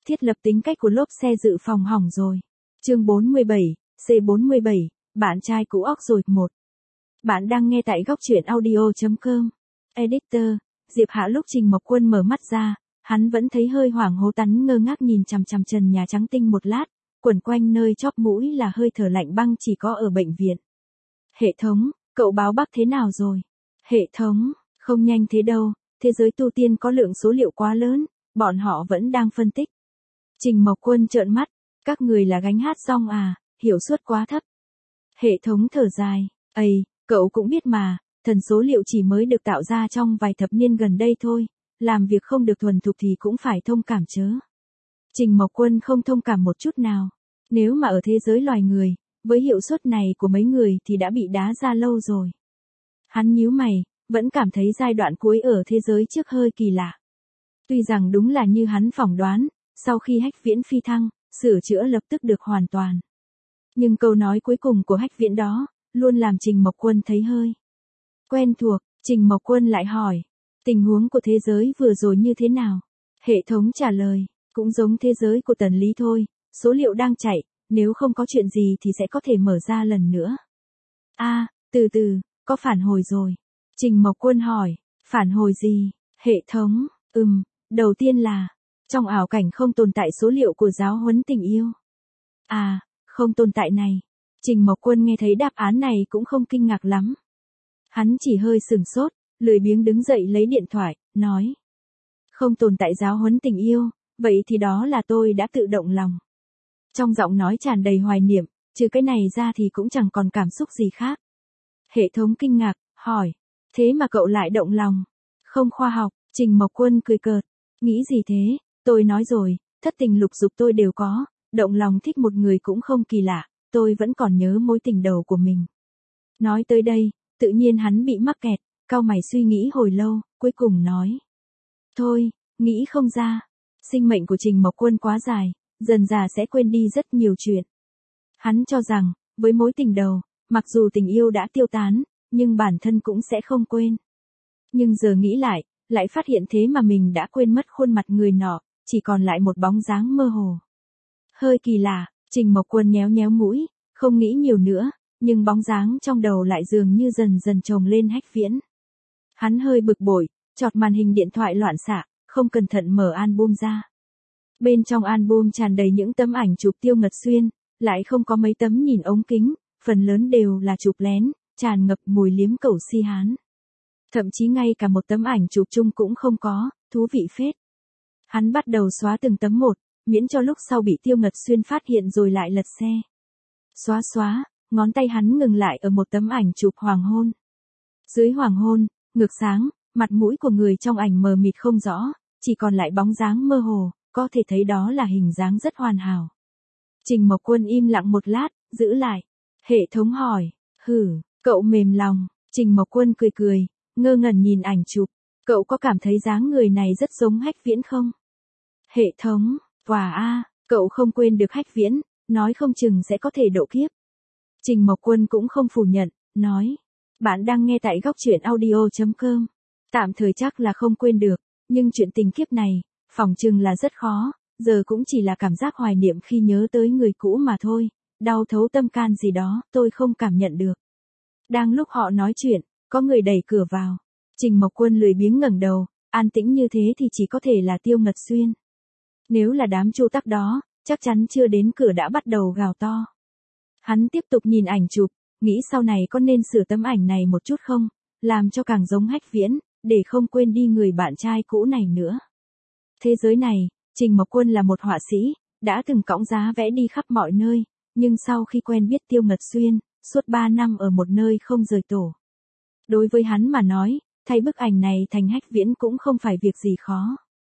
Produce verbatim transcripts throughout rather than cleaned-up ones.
Thiết lập tính cách của lốp xe dự phòng hỏng rồi. Chương bốn mươi bảy, C bốn mươi bảy, bạn trai cũ óc rồi một. Bạn đang nghe tại góc truyện audio chấm com. Editor, Diệp Hạ. Lúc Trình Mộc Quân mở mắt ra, hắn vẫn thấy hơi hoảng hốt, tắn ngơ ngác nhìn chằm chằm trần nhà trắng tinh một lát, quẩn quanh nơi chóp mũi là hơi thở lạnh băng chỉ có ở bệnh viện. Hệ thống, cậu báo Bắc thế nào rồi? Hệ thống, không nhanh thế đâu, thế giới tu tiên có lượng số liệu quá lớn, bọn họ vẫn đang phân tích. Trình Mộc Quân trợn mắt, các người là gánh hát rong à, hiệu suất quá thấp. Hệ thống thở dài, ây, cậu cũng biết mà, thần số liệu chỉ mới được tạo ra trong vài thập niên gần đây thôi, làm việc không được thuần thục thì cũng phải thông cảm chớ. Trình Mộc Quân không thông cảm một chút nào, nếu mà ở thế giới loài người, với hiệu suất này của mấy người thì đã bị đá ra lâu rồi. Hắn nhíu mày, vẫn cảm thấy giai đoạn cuối ở thế giới trước hơi kỳ lạ. Tuy rằng đúng là như hắn phỏng đoán, sau khi Hách Viễn phi thăng, sửa chữa lập tức được hoàn toàn. Nhưng câu nói cuối cùng của Hách Viễn đó, luôn làm Trình Mộc Quân thấy hơi quen thuộc. Trình Mộc Quân lại hỏi, tình huống của thế giới vừa rồi như thế nào? Hệ thống trả lời, cũng giống thế giới của Tần Lý thôi, số liệu đang chạy, nếu không có chuyện gì thì sẽ có thể mở ra lần nữa. A, à, từ từ, có phản hồi rồi. Trình Mộc Quân hỏi, phản hồi gì? Hệ thống, ừm, đầu tiên là, trong ảo cảnh không tồn tại số liệu của giáo huấn tình yêu. À, không tồn tại này. Trình Mộc Quân nghe thấy đáp án này cũng không kinh ngạc lắm. Hắn chỉ hơi sừng sốt, lười biếng đứng dậy lấy điện thoại, nói. Không tồn tại giáo huấn tình yêu, vậy thì đó là tôi đã tự động lòng. Trong giọng nói tràn đầy hoài niệm, trừ cái này ra thì cũng chẳng còn cảm xúc gì khác. Hệ thống kinh ngạc, hỏi, thế mà cậu lại động lòng? Không khoa học. Trình Mộc Quân cười cợt, nghĩ gì thế, tôi nói rồi, thất tình lục dục tôi đều có, động lòng thích một người cũng không kỳ lạ, tôi vẫn còn nhớ mối tình đầu của mình. Nói tới đây, tự nhiên hắn bị mắc kẹt, cau mày suy nghĩ hồi lâu, cuối cùng nói. Thôi, nghĩ không ra. Sinh mệnh của Trình Mộc Quân quá dài, dần dà sẽ quên đi rất nhiều chuyện. Hắn cho rằng, với mối tình đầu, mặc dù tình yêu đã tiêu tán, nhưng bản thân cũng sẽ không quên. Nhưng giờ nghĩ lại, lại phát hiện thế mà mình đã quên mất khuôn mặt người nọ, chỉ còn lại một bóng dáng mơ hồ. Hơi kỳ lạ, Trình Mộc Quân nhéo nhéo mũi, không nghĩ nhiều nữa, nhưng bóng dáng trong đầu lại dường như dần dần chồng lên Hách Viễn. Hắn hơi bực bội, chọt màn hình điện thoại loạn xạ, không cẩn thận mở album ra. Bên trong album tràn đầy những tấm ảnh chụp Tiêu Ngật Xuyên, lại không có mấy tấm nhìn ống kính, phần lớn đều là chụp lén, tràn ngập mùi liếm cẩu si hán. Thậm chí ngay cả một tấm ảnh chụp chung cũng không có, thú vị phết. Hắn bắt đầu xóa từng tấm một, miễn cho lúc sau bị Tiêu Ngật Xuyên phát hiện rồi lại lật xe. Xóa xóa, ngón tay hắn ngừng lại ở một tấm ảnh chụp hoàng hôn. Dưới hoàng hôn, ngược sáng, mặt mũi của người trong ảnh mờ mịt không rõ, chỉ còn lại bóng dáng mơ hồ, có thể thấy đó là hình dáng rất hoàn hảo. Trình Mộc Quân im lặng một lát, giữ lại. Hệ thống hỏi, hử, cậu mềm lòng. Trình Mộc Quân cười cười, ngơ ngẩn nhìn ảnh chụp, cậu có cảm thấy dáng người này rất giống Hách Viễn không? Hệ thống, quả a, cậu không quên được Hách Viễn, nói không chừng sẽ có thể độ kiếp. Trình Mộc Quân cũng không phủ nhận, nói, bạn đang nghe tại góc truyện audio chấm com. Tạm thời chắc là không quên được, nhưng chuyện tình kiếp này, phỏng chừng là rất khó, giờ cũng chỉ là cảm giác hoài niệm khi nhớ tới người cũ mà thôi, đau thấu tâm can gì đó, tôi không cảm nhận được. Đang lúc họ nói chuyện, có người đẩy cửa vào. Trình Mộc Quân lười biếng ngẩng đầu, an tĩnh như thế thì chỉ có thể là Tiêu Ngật Xuyên. Nếu là đám Chu Tắc đó, chắc chắn chưa đến cửa đã bắt đầu gào to. Hắn tiếp tục nhìn ảnh chụp, nghĩ sau này có nên sửa tấm ảnh này một chút không, làm cho càng giống Hách Viễn, để không quên đi người bạn trai cũ này nữa. Thế giới này, Trình Mộc Quân là một họa sĩ, đã từng cõng giá vẽ đi khắp mọi nơi, nhưng sau khi quen biết Tiêu Ngật Xuyên, suốt ba năm ở một nơi không rời tổ. Đối với hắn mà nói, thay bức ảnh này thành Hách Viễn cũng không phải việc gì khó.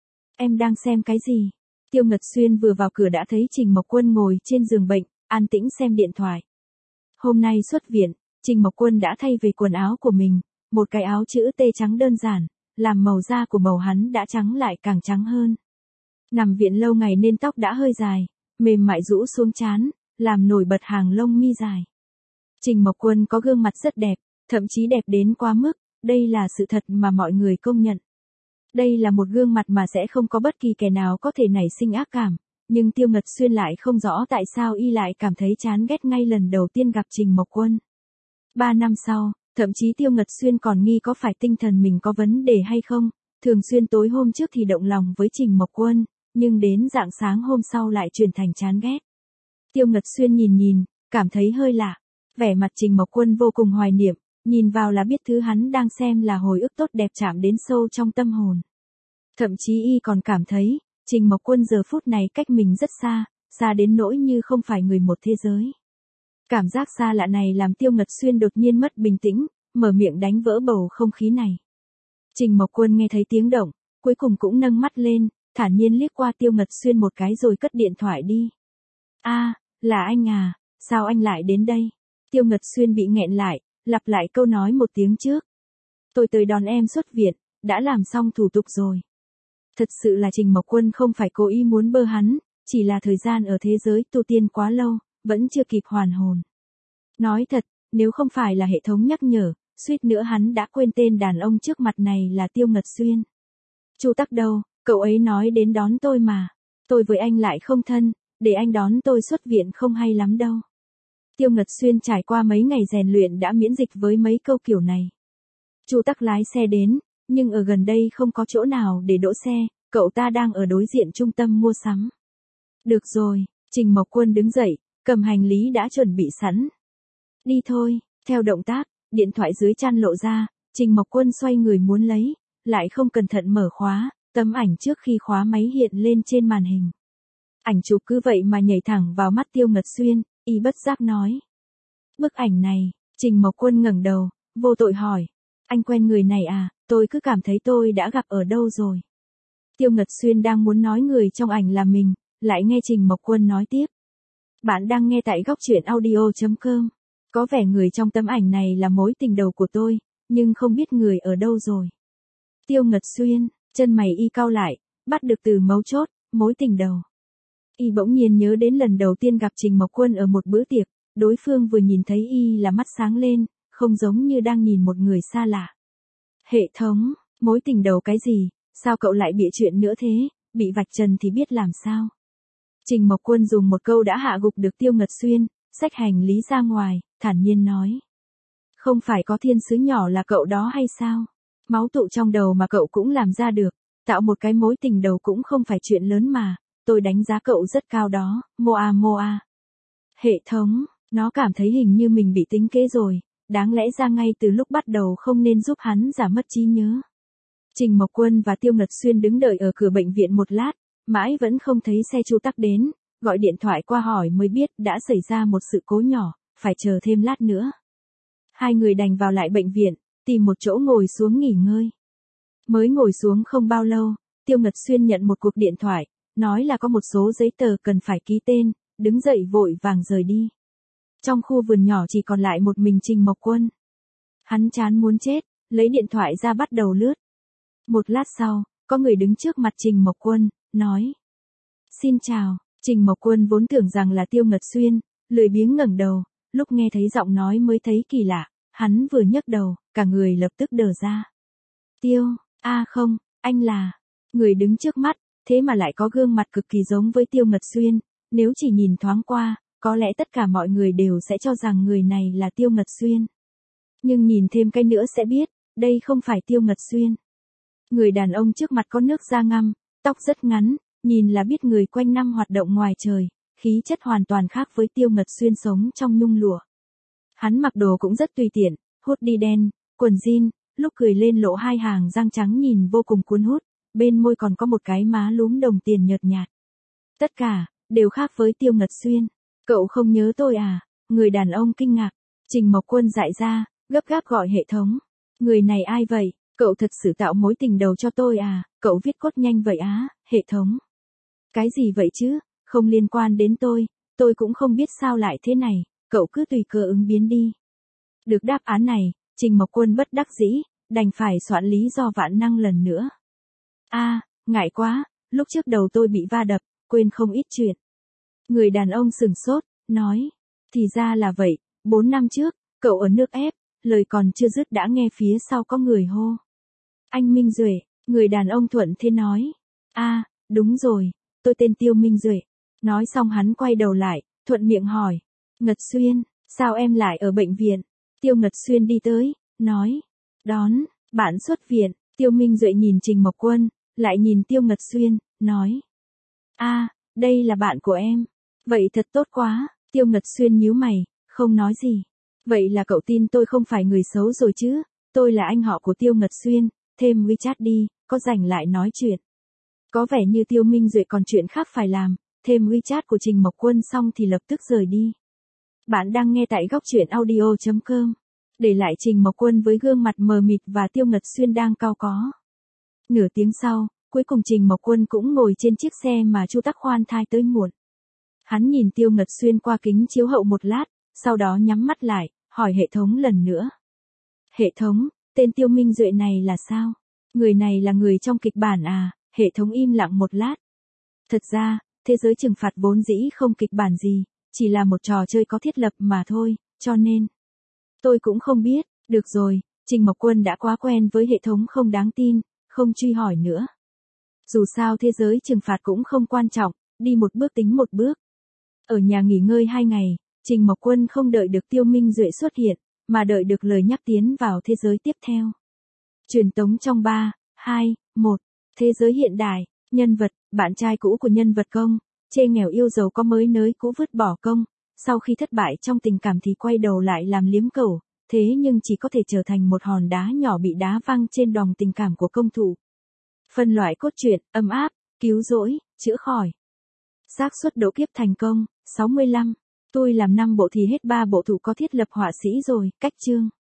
Em đang xem cái gì? Tiêu Ngật Xuyên vừa vào cửa đã thấy Trình Mộc Quân ngồi trên giường bệnh, an tĩnh xem điện thoại. Hôm nay xuất viện, Trình Mộc Quân đã thay về quần áo của mình, một cái áo chữ T trắng đơn giản, làm màu da của màu hắn đã trắng lại càng trắng hơn. Nằm viện lâu ngày nên tóc đã hơi dài, mềm mại rũ xuống trán, làm nổi bật hàng lông mi dài. Trình Mộc Quân có gương mặt rất đẹp, thậm chí đẹp đến quá mức, đây là sự thật mà mọi người công nhận. Đây là một gương mặt mà sẽ không có bất kỳ kẻ nào có thể nảy sinh ác cảm, nhưng Tiêu Ngật Xuyên lại không rõ tại sao y lại cảm thấy chán ghét ngay lần đầu tiên gặp Trình Mộc Quân. Ba năm sau, thậm chí Tiêu Ngật Xuyên còn nghi có phải tinh thần mình có vấn đề hay không, thường xuyên tối hôm trước thì động lòng với Trình Mộc Quân, nhưng đến rạng sáng hôm sau lại chuyển thành chán ghét. Tiêu Ngật Xuyên nhìn nhìn, cảm thấy hơi lạ. Vẻ mặt Trình Mộc Quân vô cùng hoài niệm, nhìn vào là biết thứ hắn đang xem là hồi ức tốt đẹp chạm đến sâu trong tâm hồn. Thậm chí y còn cảm thấy, Trình Mộc Quân giờ phút này cách mình rất xa, xa đến nỗi như không phải người một thế giới. Cảm giác xa lạ này làm Tiêu Ngật Xuyên đột nhiên mất bình tĩnh, mở miệng đánh vỡ bầu không khí này. Trình Mộc Quân nghe thấy tiếng động, cuối cùng cũng nâng mắt lên, thản nhiên liếc qua Tiêu Ngật Xuyên một cái rồi cất điện thoại đi. A, là anh à, sao anh lại đến đây? Tiêu Ngật Xuyên bị nghẹn lại, lặp lại câu nói một tiếng trước. Tôi tới đón em xuất viện, đã làm xong thủ tục rồi. Thật sự là Trình Mộc Quân không phải cố ý muốn bơ hắn, chỉ là thời gian ở thế giới tu tiên quá lâu, vẫn chưa kịp hoàn hồn. Nói thật, nếu không phải là hệ thống nhắc nhở, suýt nữa hắn đã quên tên đàn ông trước mặt này là Tiêu Ngật Xuyên. Chu Tắc đâu, cậu ấy nói đến đón tôi mà. Tôi với anh lại không thân, để anh đón tôi xuất viện không hay lắm đâu. Tiêu Ngật Xuyên trải qua mấy ngày rèn luyện đã miễn dịch với mấy câu kiểu này. Chu Tắc lái xe đến, nhưng ở gần đây không có chỗ nào để đỗ xe, cậu ta đang ở đối diện trung tâm mua sắm. Được rồi, Trình Mộc Quân đứng dậy, cầm hành lý đã chuẩn bị sẵn. Đi thôi, theo động tác, điện thoại dưới chăn lộ ra, Trình Mộc Quân xoay người muốn lấy, lại không cẩn thận mở khóa, tấm ảnh trước khi khóa máy hiện lên trên màn hình. Ảnh chụp cứ vậy mà nhảy thẳng vào mắt Tiêu Ngật Xuyên, y bất giác nói. Bức ảnh này, Trình Mộc Quân ngẩng đầu, vô tội hỏi. Anh quen người này à, tôi cứ cảm thấy tôi đã gặp ở đâu rồi. Tiêu Ngật Xuyên đang muốn nói người trong ảnh là mình, lại nghe Trình Mộc Quân nói tiếp. Bạn đang nghe tại góc truyện audio chấm com. Có vẻ người trong tấm ảnh này là mối tình đầu của tôi, nhưng không biết người ở đâu rồi. Tiêu Ngật Xuyên, chân mày y cau lại, bắt được từ mấu chốt, mối tình đầu. Y bỗng nhiên nhớ đến lần đầu tiên gặp Trình Mộc Quân ở một bữa tiệc, đối phương vừa nhìn thấy y là mắt sáng lên, không giống như đang nhìn một người xa lạ. Hệ thống, mối tình đầu cái gì, sao cậu lại bịa chuyện nữa thế, bị vạch trần thì biết làm sao. Trình Mộc Quân dùng một câu đã hạ gục được Tiêu Ngật Xuyên, xách hành lý ra ngoài, thản nhiên nói. Không phải có thiên sứ nhỏ là cậu đó hay sao? Máu tụ trong đầu mà cậu cũng làm ra được, tạo một cái mối tình đầu cũng không phải chuyện lớn mà, tôi đánh giá cậu rất cao đó, Moa Moa. Hệ thống, nó cảm thấy hình như mình bị tính kế rồi, đáng lẽ ra ngay từ lúc bắt đầu không nên giúp hắn giả mất trí nhớ. Trình Mộc Quân và Tiêu Ngật Xuyên đứng đợi ở cửa bệnh viện một lát, mãi vẫn không thấy xe Chu Tắc đến, gọi điện thoại qua hỏi mới biết đã xảy ra một sự cố nhỏ, phải chờ thêm lát nữa. Hai người đành vào lại bệnh viện, tìm một chỗ ngồi xuống nghỉ ngơi. Mới ngồi xuống không bao lâu, Tiêu Ngật Xuyên nhận một cuộc điện thoại, nói là có một số giấy tờ cần phải ký tên, đứng dậy vội vàng rời đi. Trong khu vườn nhỏ chỉ còn lại một mình Trình Mộc Quân. Hắn chán muốn chết, lấy điện thoại ra bắt đầu lướt. Một lát sau, có người đứng trước mặt Trình Mộc Quân, nói. Xin chào, Trình Mộc Quân vốn tưởng rằng là Tiêu Ngật Xuyên, lười biếng ngẩng đầu, lúc nghe thấy giọng nói mới thấy kỳ lạ, hắn vừa nhấc đầu, cả người lập tức đờ ra. Tiêu, a à không, anh là, người đứng trước mắt, thế mà lại có gương mặt cực kỳ giống với Tiêu Ngật Xuyên, nếu chỉ nhìn thoáng qua, có lẽ tất cả mọi người đều sẽ cho rằng người này là Tiêu Ngật Xuyên. Nhưng nhìn thêm cái nữa sẽ biết, đây không phải Tiêu Ngật Xuyên. Người đàn ông trước mặt có nước da ngăm, tóc rất ngắn, nhìn là biết người quanh năm hoạt động ngoài trời, khí chất hoàn toàn khác với Tiêu Ngật Xuyên sống trong nhung lụa. Hắn mặc đồ cũng rất tùy tiện, hoodie đen, quần jean, lúc cười lên lộ hai hàng răng trắng nhìn vô cùng cuốn hút, bên môi còn có một cái má lúm đồng tiền nhợt nhạt. Tất cả, đều khác với Tiêu Ngật Xuyên. Cậu không nhớ tôi à? Người đàn ông kinh ngạc. Trình Mộc Quân dại ra, gấp gáp gọi hệ thống. Người này ai vậy? Cậu thật sự tạo mối tình đầu cho tôi à? Cậu viết cốt nhanh vậy á, hệ thống. Cái gì vậy chứ? Không liên quan đến tôi, tôi cũng không biết sao lại thế này, cậu cứ tùy cơ ứng biến đi. Được đáp án này, Trình Mộc Quân bất đắc dĩ, đành phải soạn lý do vạn năng lần nữa. A, à, ngại quá, lúc trước đầu tôi bị va đập, quên không ít chuyện. Người đàn ông sừng sốt, nói, thì ra là vậy, bốn năm trước, cậu ở nước ép, lời còn chưa dứt đã nghe phía sau có người hô. Anh Minh Duệ, người đàn ông thuận thế nói, a, à, đúng rồi, tôi tên Tiêu Minh Duệ, Nói xong hắn quay đầu lại, thuận miệng hỏi. Ngật Xuyên, sao em lại ở bệnh viện? Tiêu Ngật Xuyên đi tới, nói. Đón, bạn xuất viện. Tiêu Minh Duệ nhìn Trình Mộc Quân, lại nhìn Tiêu Ngật Xuyên, nói. A, đây là bạn của em. Vậy thật tốt quá. Tiêu Ngật Xuyên nhíu mày, không nói gì. Vậy là cậu tin tôi không phải người xấu rồi chứ? Tôi là anh họ của Tiêu Ngật Xuyên, thêm WeChat đi, có rảnh lại nói chuyện. Có vẻ như Tiêu Minh Duệ còn chuyện khác phải làm, thêm WeChat của Trình Mộc Quân xong thì lập tức rời đi. Bạn đang nghe tại góc truyện audio chấm com. Để lại Trình Mộc Quân với gương mặt mờ mịt và Tiêu Ngật Xuyên đang cau có. Nửa tiếng sau, cuối cùng Trình Mộc Quân cũng ngồi trên chiếc xe mà Chu Tắc Khoan thai tới muộn. Hắn nhìn Tiêu Ngật Xuyên qua kính chiếu hậu một lát, sau đó nhắm mắt lại, hỏi hệ thống lần nữa. Hệ thống, tên Tiêu Minh Duệ này là sao? Người này là người trong kịch bản à? Hệ thống im lặng một lát. Thật ra, thế giới trừng phạt vốn dĩ không kịch bản gì, chỉ là một trò chơi có thiết lập mà thôi, cho nên. Tôi cũng không biết, được rồi, Trình Mộc Quân đã quá quen với hệ thống không đáng tin, không truy hỏi nữa. Dù sao thế giới trừng phạt cũng không quan trọng, đi một bước tính một bước. Ở nhà nghỉ ngơi hai ngày, Trình Mộc Quân không đợi được Tiêu Minh Duệ xuất hiện, mà đợi được lời nhắc tiến vào thế giới tiếp theo. Truyền tống trong ba, hai, một, thế giới hiện đại, nhân vật, bạn trai cũ của nhân vật công, chê nghèo yêu giàu có mới nới cũ vứt bỏ công, sau khi thất bại trong tình cảm thì quay đầu lại làm liếm cẩu, thế nhưng chỉ có thể trở thành một hòn đá nhỏ bị đá văng trên đòng tình cảm của công thủ. Phân loại cốt truyện, ấm áp, cứu rỗi, chữa khỏi. Xác suất độ kiếp thành công, sáu mươi lăm. Tôi làm năm bộ thì hết ba bộ thủ có thiết lập họa sĩ rồi, cách chương.